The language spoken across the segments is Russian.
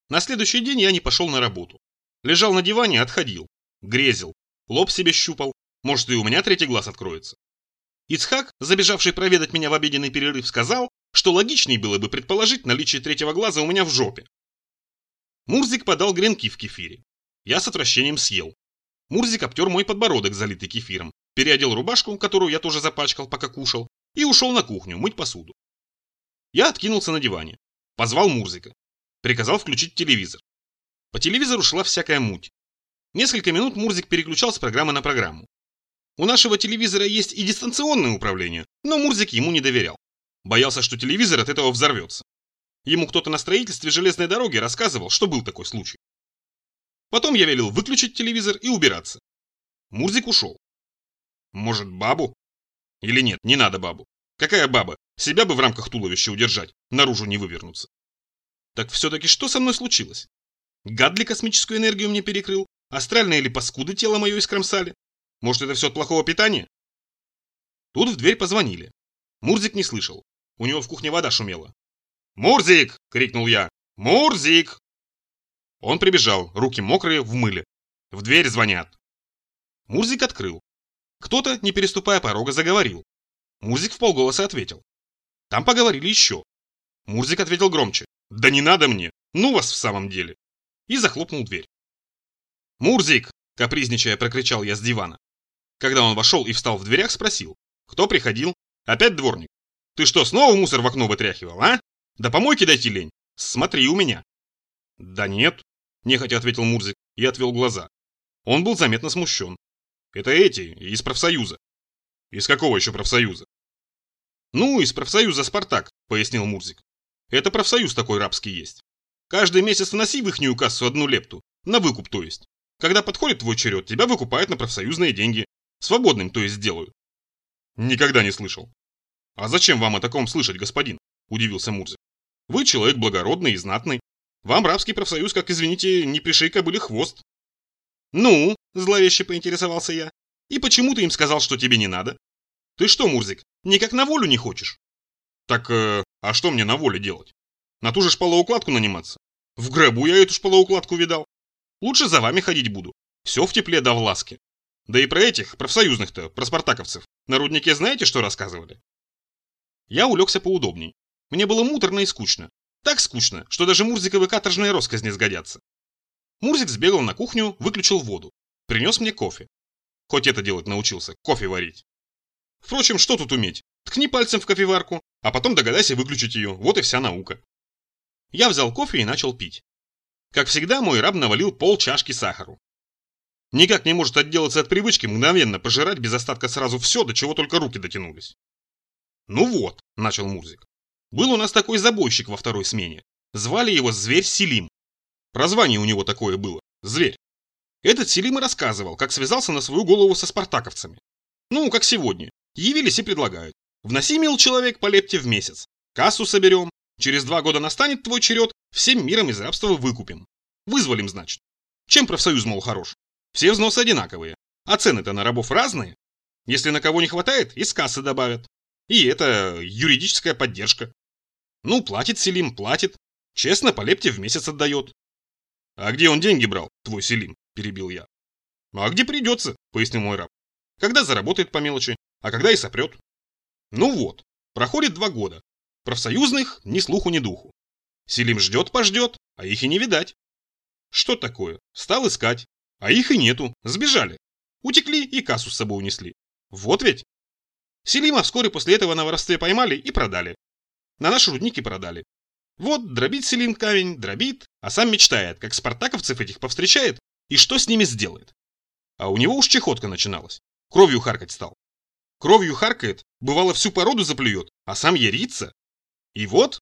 На следующий день я не пошел на работу. Лежал на диване, отходил. Грезил. Лоб себе щупал. Может, и у меня третий глаз откроется. Ицхак, забежавший проведать меня в обеденный перерыв, сказал, что логичнее было бы предположить наличие третьего глаза у меня в жопе. Мурзик подал гренки в кефире. Я с отвращением съел. Мурзик обтер мой подбородок, залитый кефиром, переодел рубашку, которую я тоже запачкал, пока кушал, и ушел на кухню мыть посуду. Я откинулся на диване. Позвал Мурзика. Приказал включить телевизор. По телевизору шла всякая муть. Несколько минут Мурзик переключал с программы на программу. У нашего телевизора есть и дистанционное управление, но Мурзик ему не доверял. Боялся, что телевизор от этого взорвется. Ему кто-то на строительстве железной дороги рассказывал, что был такой случай. Потом я велел выключить телевизор и убираться. Мурзик ушел. Может, бабу? Или нет, не надо бабу. Какая баба? Себя бы в рамках туловища удержать, наружу не вывернуться. Так все-таки что со мной случилось? Гад ли космическую энергию мне перекрыл? Астральные или паскуды тело мое искромсали? Может, это все от плохого питания? Тут в дверь позвонили. Мурзик не слышал. У него в кухне вода шумела. «Мурзик!» — крикнул я. «Мурзик!» Он прибежал, руки мокрые, в мыле. В дверь звонят. Мурзик открыл. Кто-то, не переступая порога, заговорил. Мурзик вполголоса ответил. Там поговорили еще. Мурзик ответил громче. «Да не надо мне! Ну вас в самом деле!» И захлопнул дверь. «Мурзик!» — капризничая прокричал я с дивана. Когда он вошел и встал в дверях, спросил. «Кто приходил? Опять дворник? Ты что, снова мусор в окно вытряхивал, а? Да помойки дойти лень. Смотри у меня». «Да нет», — нехотя ответил Мурзик и отвел глаза. Он был заметно смущен. «Это эти, из профсоюза». «Из какого еще профсоюза?» «Ну, из профсоюза «Спартак», — пояснил Мурзик. «Это профсоюз такой рабский есть. Каждый месяц вноси в ихнюю кассу 1 лепту, на выкуп то есть. Когда подходит твой черед, тебя выкупают на профсоюзные деньги. Свободным, то есть, сделают». «Никогда не слышал». «А зачем вам о таком слышать, господин?» – удивился Мурзик. «Вы человек благородный и знатный. Вам рабский профсоюз, как, извините, не пришей кобыле хвост». «Ну?» – зловеще поинтересовался я. «И почему ты им сказал, что тебе не надо? Ты что, Мурзик, никак на волю не хочешь?» «Так, а что мне на воле делать? На ту же шпалоукладку наниматься? В гробу я эту шпалоукладку видал. Лучше за вами ходить буду. Все в тепле да в ласке. Да и про этих, профсоюзных-то, про спартаковцев, на руднике знаете, что рассказывали?» Я улегся поудобней. Мне было муторно и скучно. Так скучно, что даже Мурзиковы каторжные россказни сгодятся. Мурзик сбегал на кухню, выключил воду. Принес мне кофе. Хоть это делать научился, кофе варить. Впрочем, что тут уметь? Ткни пальцем в кофеварку, а потом догадайся выключить ее. Вот и вся наука. Я взял кофе и начал пить. Как всегда, мой раб навалил пол-чашки сахару. Никак не может отделаться от привычки мгновенно пожирать без остатка сразу все, до чего только руки дотянулись. «Ну вот», — начал Мурзик. «Был у нас такой забойщик во второй смене. Звали его Зверь Селим. Прозвание у него такое было — Зверь. Этот Селим и рассказывал, как связался на свою голову со спартаковцами. Ну, как сегодня. Явились и предлагают. Вноси, мил человек, по лепте в месяц. Кассу соберем. Через 2 года настанет твой черед, всем миром из рабства выкупим. Вызволим, значит. Чем профсоюз, мол, хорош? Все взносы одинаковые. А цены-то на рабов разные. Если на кого не хватает, из кассы добавят. И это юридическая поддержка. Ну, платит Селим, платит. Честно, по лепте в месяц отдает». «А где он деньги брал, твой Селим?» – перебил я. «А где придется», – пояснил мой раб. «Когда заработает по мелочи, а когда и сопрет». Ну вот, проходит 2 года. Профсоюзных ни слуху, ни духу. Селим ждет-пождет, а их и не видать. Что такое? Стал искать. А их и нету, сбежали. Утекли и кассу с собой унесли. Вот ведь. Селима вскоре после этого на воровстве поймали и продали. На наши рудники продали. Вот дробит Селим камень, дробит, а сам мечтает, как спартаковцев этих повстречает и что с ними сделает. А у него уж чехотка начиналась. Кровью харкать стал. Кровью харкает, бывало всю породу заплюет, а сам ярится. И вот...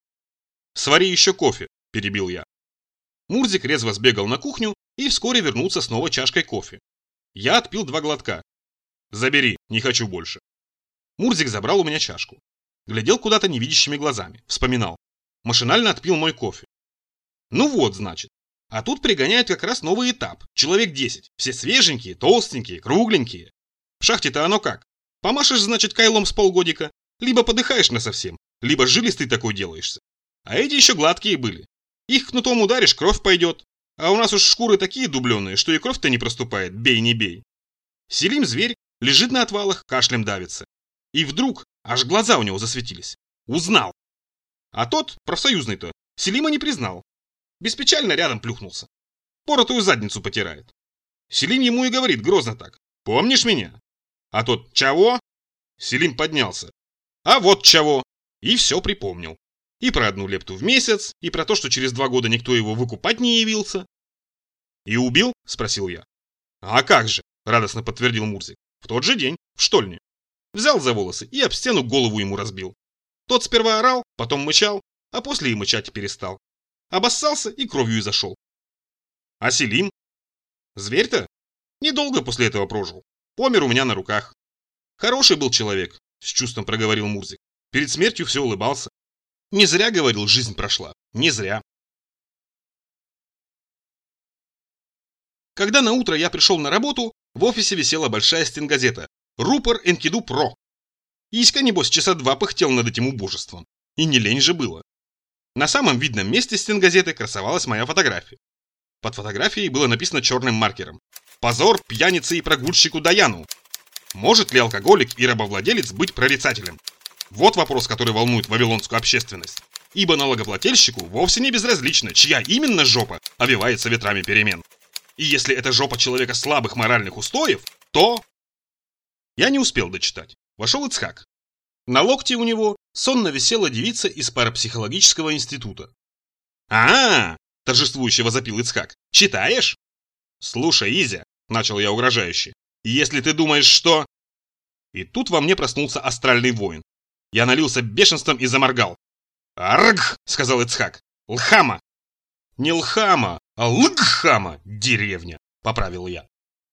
«Свари еще кофе», – перебил я. Мурзик резво сбегал на кухню и вскоре вернулся с новой чашкой кофе. Я отпил 2 глотка. «Забери, не хочу больше». Мурзик забрал у меня чашку. Глядел куда-то невидящими глазами, вспоминал. Машинально отпил мой кофе. Ну вот, значит. А тут пригоняют как раз новый этап. Человек 10. Все свеженькие, толстенькие, кругленькие. В шахте-то оно как? Помашешь, значит, кайлом с полгодика. Либо подыхаешь насовсем, либо жилистый такой делаешься. А эти еще гладкие были. Их кнутом ударишь, кровь пойдет. А у нас уж шкуры такие дубленые, что и кровь-то не проступает, бей не бей. Селим зверь лежит на отвалах, кашлем давится. И вдруг аж глаза у него засветились. Узнал. А тот, профсоюзный-то, Селима не признал. Беспечально рядом плюхнулся. Поротую задницу потирает. Селим ему и говорит грозно так: «Помнишь меня?» А тот: «Чего?» Селим поднялся: «А вот чего!» И все припомнил. И про 1 лепту в месяц, и про то, что через 2 года никто его выкупать не явился. «И убил?» – спросил я. «А как же!» – радостно подтвердил Мурзик. «В тот же день, в штольне. Взял за волосы и об стену голову ему разбил. Тот сперва орал, потом мычал, а после и мычать перестал. Обоссался и кровью и зашел. А Селим? Зверь-то? Недолго после этого прожил. Помер у меня на руках. Хороший был человек», – с чувством проговорил Мурзик. «Перед смертью все улыбался. Не зря, говорил, жизнь прошла. Не зря». Когда на утро я пришел на работу, в офисе висела большая стенгазета «Рупор Энкиду Про». Иська, небось, часа 2 пыхтел над этим убожеством. И не лень же было. На самом видном месте стенгазеты красовалась моя фотография. Под фотографией было написано черным маркером: «Позор пьянице и прогульщику Даяну. Может ли алкоголик и рабовладелец быть прорицателем? Вот вопрос, который волнует вавилонскую общественность. Ибо налогоплательщику вовсе не безразлично, чья именно жопа овивается ветрами перемен. И если это жопа человека слабых моральных устоев, то...» Я не успел дочитать. Вошел Ицхак. На локте у него сонно висела девица из парапсихологического института. «А-а-а!» – торжествующе возопил Ицхак. «Читаешь?» «Слушай, Изя», – начал я угрожающе, – «если ты думаешь, что...» И тут во мне проснулся астральный воин. Я налился бешенством и заморгал. «Арг!» – сказал Ицхак. «Лхама!» «Не Лхама, а Лгхама, деревня!» – поправил я.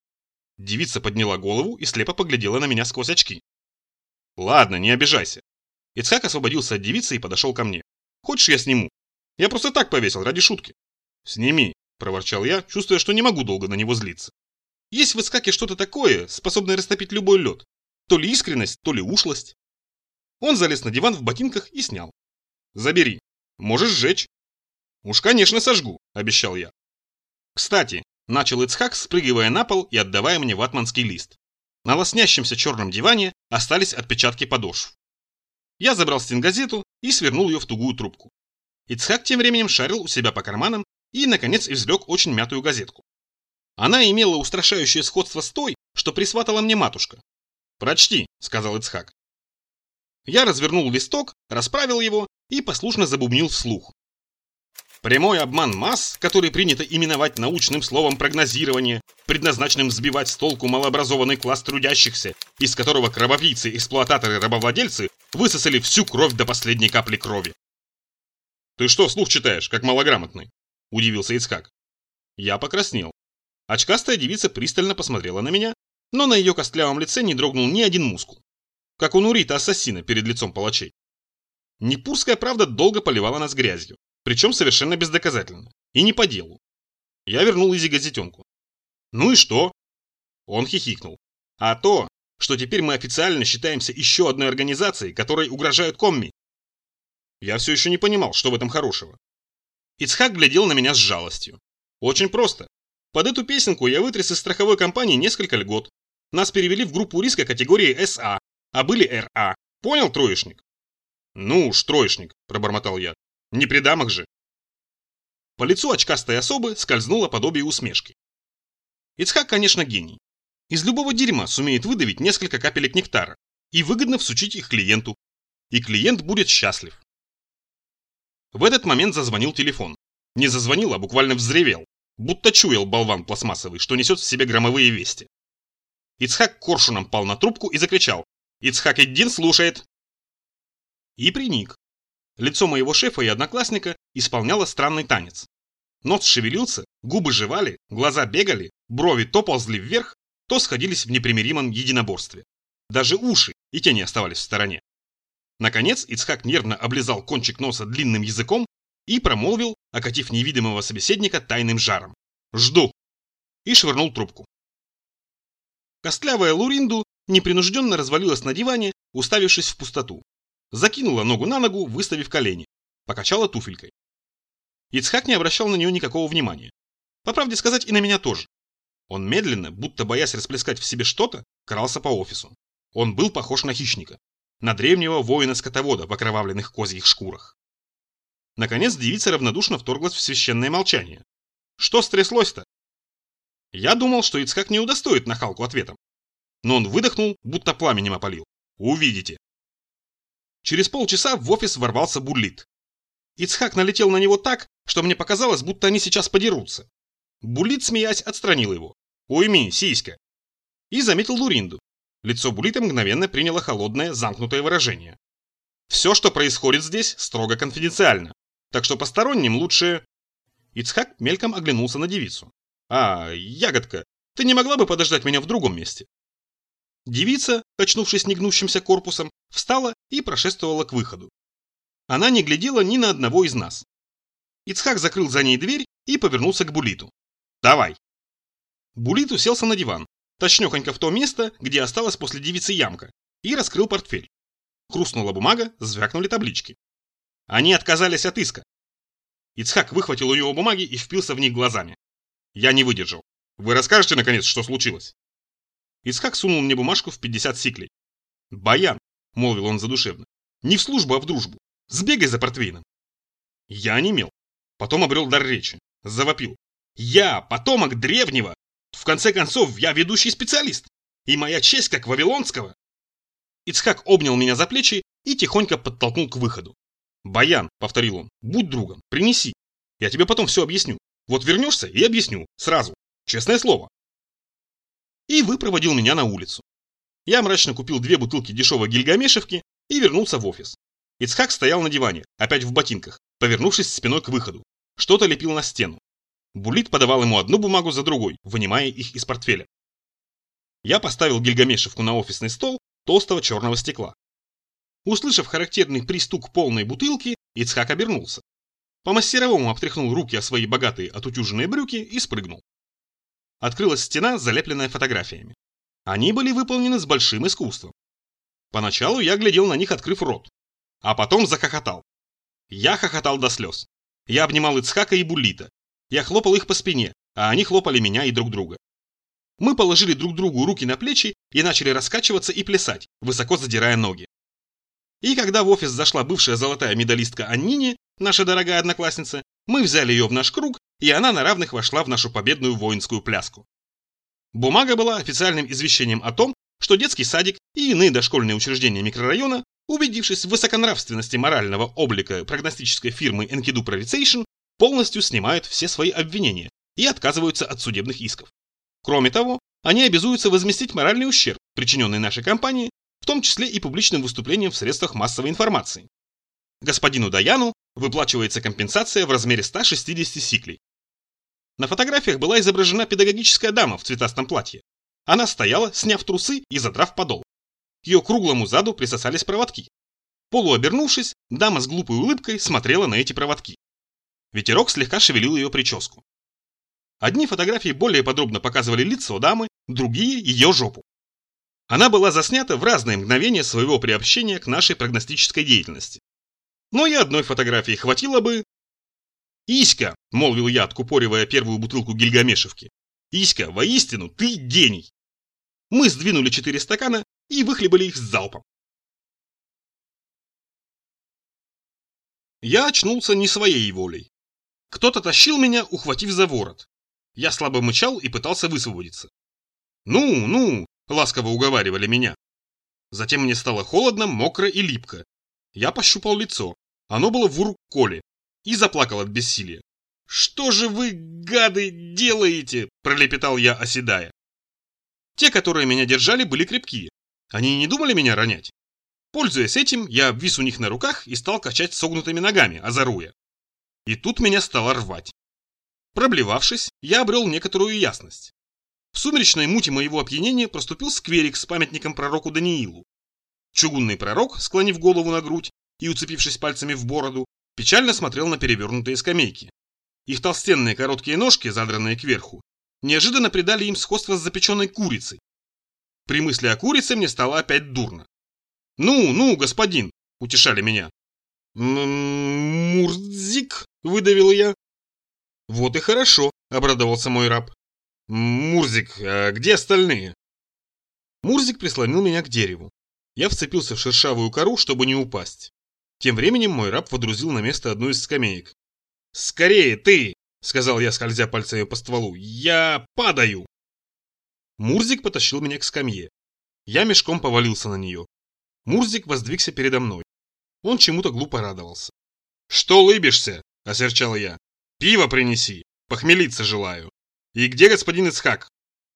Девица подняла голову и слепо поглядела на меня сквозь очки. «Ладно, не обижайся». Ицхак освободился от девицы и подошел ко мне. «Хочешь, я сниму? Я просто так повесил, ради шутки». «Сними», – проворчал я, чувствуя, что не могу долго на него злиться. Есть в Ицхаке что-то такое, способное растопить любой лед. То ли искренность, то ли ушлость. Он залез на диван в ботинках и снял. «Забери. Можешь сжечь». «Уж, конечно, сожгу», – обещал я. «Кстати», – начал Ицхак, спрыгивая на пол и отдавая мне ватманский лист. На лоснящемся черном диване остались отпечатки подошв. Я забрал стенгазету и свернул ее в тугую трубку. Ицхак тем временем шарил у себя по карманам и, наконец, извлек очень мятую газетку. Она имела устрашающее сходство с той, что присватала мне матушка. «Прочти», – сказал Ицхак. Я развернул листок, расправил его и послушно забубнил вслух. «Прямой обман масс, который принято именовать научным словом прогнозирование, предназначенным сбивать с толку малообразованный класс трудящихся, из которого кровопийцы, эксплуататоры и рабовладельцы высосали всю кровь до последней капли крови». «Ты что, вслух читаешь, как малограмотный?» – удивился Ицхак. Я покраснел. Очкастая девица пристально посмотрела на меня, но на ее костлявом лице не дрогнул ни один мускул. Как у Нурита-ассасина перед лицом палачей. Непурская правда долго поливала нас грязью, причем совершенно бездоказательно, и не по делу. Я вернул Изи газетенку. «Ну и что?» Он хихикнул. «А то, что теперь мы официально считаемся еще одной организацией, которой угрожают комми». Я все еще не понимал, что в этом хорошего. Ицхак глядел на меня с жалостью. «Очень просто. Под эту песенку я вытряс из страховой компании несколько льгот. Нас перевели в группу риска категории СА, а были РА. Понял, троечник?» «Ну уж, троечник», – пробормотал я. «Не при дамах же». По лицу очкастой особы скользнуло подобие усмешки. Ицхак, конечно, гений. Из любого дерьма сумеет выдавить несколько капелек нектара и выгодно всучить их клиенту. И клиент будет счастлив. В этот момент зазвонил телефон. Не зазвонил, а буквально взревел. Будто чуял болван пластмассовый, что несет в себе громовые вести. Ицхак коршуном пал на трубку и закричал: «Ицхак Эддин слушает!» И приник. Лицо моего шефа и одноклассника исполняло странный танец. Нос шевелился, губы жевали, глаза бегали, брови то ползли вверх, то сходились в непримиримом единоборстве. Даже уши и те не оставались в стороне. Наконец Ицхак нервно облизал кончик носа длинным языком и промолвил, окатив невидимого собеседника тайным жаром: «Жду!» и швырнул трубку. Костлявая Луринду непринужденно развалилась на диване, уставившись в пустоту. Закинула ногу на ногу, выставив колени. Покачала туфелькой. Ицхак не обращал на нее никакого внимания. По правде сказать, и на меня тоже. Он медленно, будто боясь расплескать в себе что-то, крался по офису. Он был похож на хищника, на древнего воина-скотовода в окровавленных козьих шкурах. Наконец девица равнодушно вторглась в священное молчание. Что стряслось-то? Я думал, что Ицхак не удостоит нахалку ответом. Но он выдохнул, будто пламенем опалил. Увидите. Через полчаса в офис ворвался Буллит. Ицхак налетел на него так, что мне показалось, будто они сейчас подерутся. Буллит, смеясь, отстранил его. «Уйми, сиська!» И заметил Луринду. Лицо Буллита мгновенно приняло холодное, замкнутое выражение. «Все, что происходит здесь, строго конфиденциально. Так что посторонним лучше...» Ицхак мельком оглянулся на девицу. «А, ягодка, ты не могла бы подождать меня в другом месте?» Девица, качнувшись негнущимся корпусом, встала и прошествовала к выходу. Она не глядела ни на одного из нас. Ицхак закрыл за ней дверь и повернулся к Буллиту. «Давай!» Буллит уселся на диван, точнёхонько в то место, где осталась после девицы ямка, и раскрыл портфель. Хрустнула бумага, звякнули таблички. Они отказались от иска. Ицхак выхватил у него бумаги и впился в них глазами. Я не выдержал. «Вы расскажете, наконец, что случилось?» Ицхак сунул мне бумажку в 50 сиклей. «Баян», — молвил он задушевно, — «не в службу, а в дружбу. Сбегай за портвейном». Я онемел. Потом обрел дар речи. Завопил. «Я, потомок древнего! В конце концов, я ведущий специалист! И моя честь как вавилонского!» Ицхак обнял меня за плечи и тихонько подтолкнул к выходу. «Баян», — повторил он, — «будь другом, принеси. Я тебе потом все объясню. Вот вернешься и объясню. Сразу. Честное слово». И выпроводил меня на улицу. Я мрачно купил 2 бутылки дешевой гильгамешевки и вернулся в офис. Ицхак стоял на диване, опять в ботинках, повернувшись спиной к выходу. Что-то лепил на стену. Буллит подавал ему одну бумагу за другой, вынимая их из портфеля. Я поставил гильгамешевку на офисный стол толстого черного стекла. Услышав характерный пристук полной бутылки, Ицхак обернулся. По-мастеровому обтряхнул руки о свои богатые отутюженные брюки и спрыгнул. Открылась стена, залепленная фотографиями. Они были выполнены с большим искусством. Поначалу я глядел на них, открыв рот. А потом захохотал. Я хохотал до слез. Я обнимал Ицхака и Буллита. Я хлопал их по спине, а они хлопали меня и друг друга. Мы положили друг другу руки на плечи и начали раскачиваться и плясать, высоко задирая ноги. И когда в офис зашла бывшая золотая медалистка Аннине, наша дорогая одноклассница, мы взяли ее в наш круг, и она на равных вошла в нашу победную воинскую пляску. Бумага была официальным извещением о том, что детский садик и иные дошкольные учреждения микрорайона, убедившись в высоконравственности морального облика прогностической фирмы Enkidu Prorication, полностью снимают все свои обвинения и отказываются от судебных исков. Кроме того, они обязуются возместить моральный ущерб, причиненный нашей компании, в том числе и публичным выступлением в средствах массовой информации. Господину Даяну выплачивается компенсация в размере 160 сиклей. На фотографиях была изображена педагогическая дама в цветастом платье. Она стояла, сняв трусы и задрав подол. К ее круглому заду присосались проводки. Полуобернувшись, дама с глупой улыбкой смотрела на эти проводки. Ветерок слегка шевелил ее прическу. Одни фотографии более подробно показывали лицо дамы, другие – ее жопу. Она была заснята в разные мгновения своего приобщения к нашей прогностической деятельности. Но и одной фотографии хватило бы... «Иська», – молвил я, откупоривая первую бутылку гильгамешевки. «Иська, воистину, ты гений!» Мы сдвинули 4 стакана и выхлебали их с залпом. Я очнулся не своей волей. Кто-то тащил меня, ухватив за ворот. Я слабо мычал и пытался высвободиться. «Ну», – ласково уговаривали меня. Затем мне стало холодно, мокро и липко. Я пощупал лицо. Оно было в уруколе. И заплакал от бессилия. «Что же вы, гады, делаете?» – пролепетал я, оседая. Те, которые меня держали, были крепкие. Они не думали меня ронять. Пользуясь этим, я обвис у них на руках и стал качать согнутыми ногами, озоруя. И тут меня стало рвать. Проблевавшись, я обрел некоторую ясность. В сумеречной мути моего опьянения проступил скверик с памятником пророку Даниилу. Чугунный пророк, склонив голову на грудь и уцепившись пальцами в бороду, печально смотрел на перевернутые скамейки. Их толстенные короткие ножки, задранные кверху, неожиданно придали им сходство с запеченной курицей. При мысли о курице мне стало опять дурно. «Ну, господин», — утешали меня. «Мурзик», — выдавил я. Вот и хорошо, обрадовался мой раб. Мурзик, а где остальные? Мурзик прислонил меня к дереву. Я вцепился в шершавую кору, чтобы не упасть. Тем временем мой раб водрузил на место одну из скамеек. «Скорее, ты!» — сказал я, скользя пальцами по стволу. «Я падаю!» Мурзик потащил меня к скамье. Я мешком повалился на нее. Мурзик воздвигся передо мной. Он чему-то глупо радовался. «Что лыбишься?» — осерчал я. «Пиво принеси, похмелиться желаю. И где господин Ицхак?»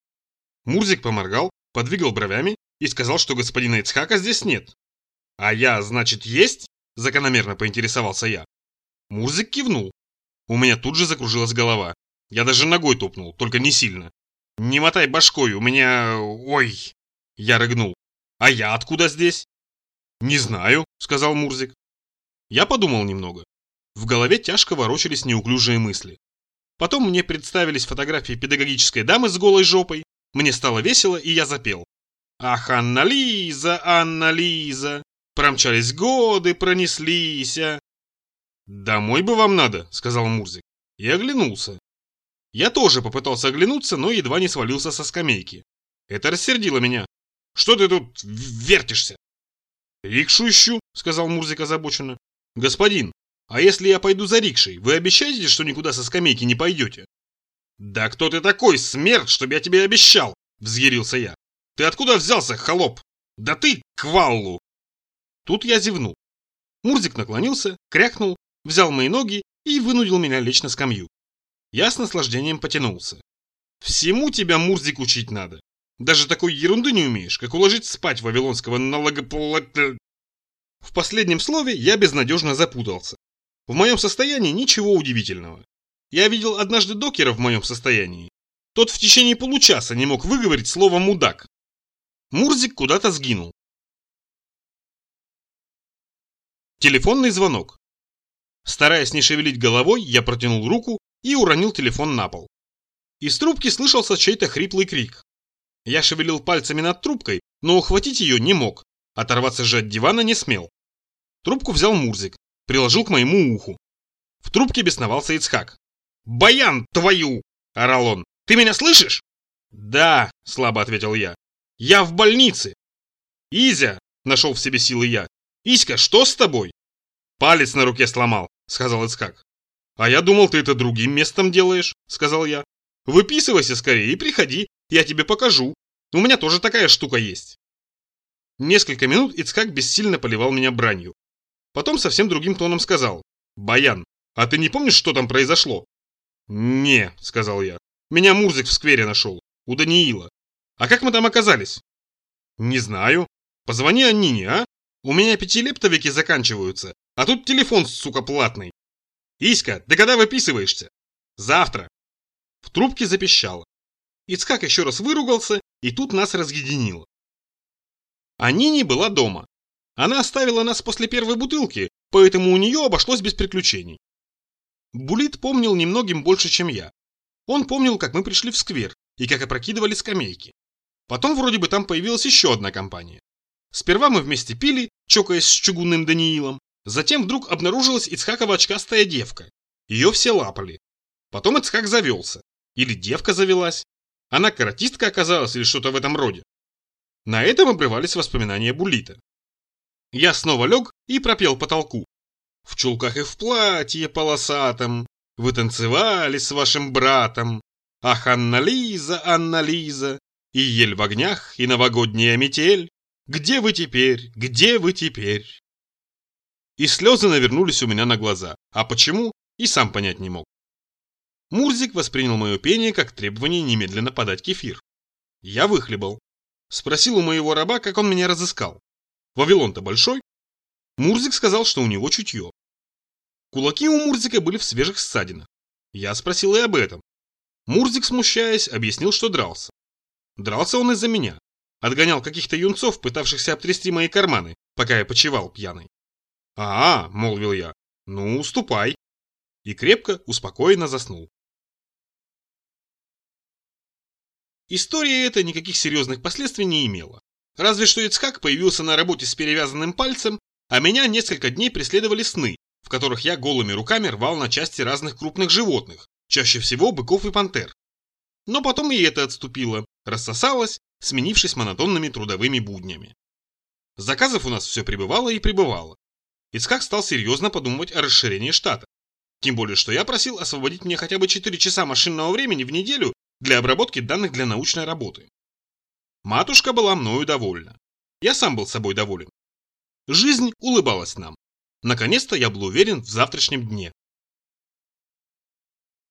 Мурзик поморгал, подвигал бровями и сказал, что господина Ицхака здесь нет. «А я, значит, есть?» — закономерно поинтересовался я. Мурзик кивнул. У меня тут же закружилась голова. Я даже ногой топнул, только не сильно. «Не мотай башкой, у меня... Ой!» Я рыгнул. «А я откуда здесь?» «Не знаю», — сказал Мурзик. Я подумал немного. В голове тяжко ворочались неуклюжие мысли. Потом мне представились фотографии педагогической дамы с голой жопой. Мне стало весело, и я запел. «Ах, Анна-Лиза, Анна-Лиза, промчались годы, пронеслися». «Домой бы вам надо», — сказал Мурзик. И оглянулся. Я тоже попытался оглянуться, но едва не свалился со скамейки. Это рассердило меня. «Что ты тут вертишься?» «Рикшу ищу», — сказал Мурзик озабоченно. «Господин, а если я пойду за рикшей, вы обещаете, что никуда со скамейки не пойдете?» «Да кто ты такой, смерть, чтобы я тебе обещал?» — взъярился я. «Ты откуда взялся, холоп? Да ты к валлу!» Тут я зевнул. Мурзик наклонился, крякнул, взял мои ноги и вынудил меня лечь на скамью. Я с наслаждением потянулся. «Всему тебя, Мурзик, учить надо. Даже такой ерунды не умеешь, как уложить спать вавилонского налогоплательщика». В последнем слове я безнадежно запутался. В моем состоянии ничего удивительного. Я видел однажды докера в моем состоянии. Тот в течение получаса не мог выговорить слово «мудак». Мурзик куда-то сгинул. Телефонный звонок. Стараясь не шевелить головой, я протянул руку и уронил телефон на пол. Из трубки слышался чей-то хриплый крик. Я шевелил пальцами над трубкой, но ухватить ее не мог. Оторваться же от дивана не смел. Трубку взял Мурзик, приложил к моему уху. В трубке бесновался Ицхак. «Баян твою!» – орал он. «Ты меня слышишь?» «Да», – слабо ответил я. «Я в больнице!» «Изя!» – нашел в себе силы я. «Иська, что с тобой?» «Палец на руке сломал», – сказал Ицхак. «А я думал, ты это другим местом делаешь», – сказал я. «Выписывайся скорее и приходи, я тебе покажу. У меня тоже такая штука есть». Несколько минут Ицхак бессильно поливал меня бранью. Потом совсем другим тоном сказал. «Баян, а ты не помнишь, что там произошло?» «Не», – сказал я. «Меня Мурзик в сквере нашел, у Даниила. А как мы там оказались?» «Не знаю. Позвони Аннине, а? У меня пятилептовики заканчиваются, а тут телефон, сука, платный. Иська, ты когда выписываешься?» «Завтра». В трубке запищало. Ицхак еще раз выругался, и тут нас разъединило. Аннине была дома. Она оставила нас после первой бутылки, поэтому у нее обошлось без приключений. Булит помнил немногим больше, чем я. Он помнил, как мы пришли в сквер и как опрокидывали скамейки. Потом вроде бы там появилась еще одна компания. Сперва мы вместе пили, чокаясь с чугунным Даниилом. Затем вдруг обнаружилась Ицхакова очкастая девка. Ее все лапали. Потом Ицхак завелся. Или девка завелась. Она каратистка оказалась или что-то в этом роде. На этом обрывались воспоминания Булита. Я снова лег и пропел потолку. «В чулках и в платье полосатом вы танцевали с вашим братом. Ах, Анна-Лиза, Анна-Лиза, и ель в огнях, и новогодняя метель. Где вы теперь? Где вы теперь?» И слезы навернулись у меня на глаза. А почему? И сам понять не мог. Мурзик воспринял мое пение как требование немедленно подать кефир. Я выхлебал. Спросил у моего раба, как он меня разыскал. Вавилон-то большой? Мурзик сказал, что у него чутье. Кулаки у Мурзика были в свежих ссадинах. Я спросил и об этом. Мурзик, смущаясь, объяснил, что дрался. Дрался он из-за меня. Отгонял каких-то юнцов, пытавшихся обтрясти мои карманы, пока я почивал пьяный. «А, — молвил я, — ну, ступай». И крепко, успокоенно заснул. История эта никаких серьезных последствий не имела. Разве что Ицхак появился на работе с перевязанным пальцем, а меня несколько дней преследовали сны, в которых я голыми руками рвал на части разных крупных животных, чаще всего быков и пантер. Но потом и это отступило, рассосалось, сменившись монотонными трудовыми буднями. Заказов у нас все прибывало и прибывало. Ицхак стал серьезно подумывать о расширении штата. Тем более, что я просил освободить мне хотя бы 4 часа машинного времени в неделю для обработки данных для научной работы. Матушка была мною довольна. Я сам был собой доволен. Жизнь улыбалась нам. Наконец-то я был уверен в завтрашнем дне.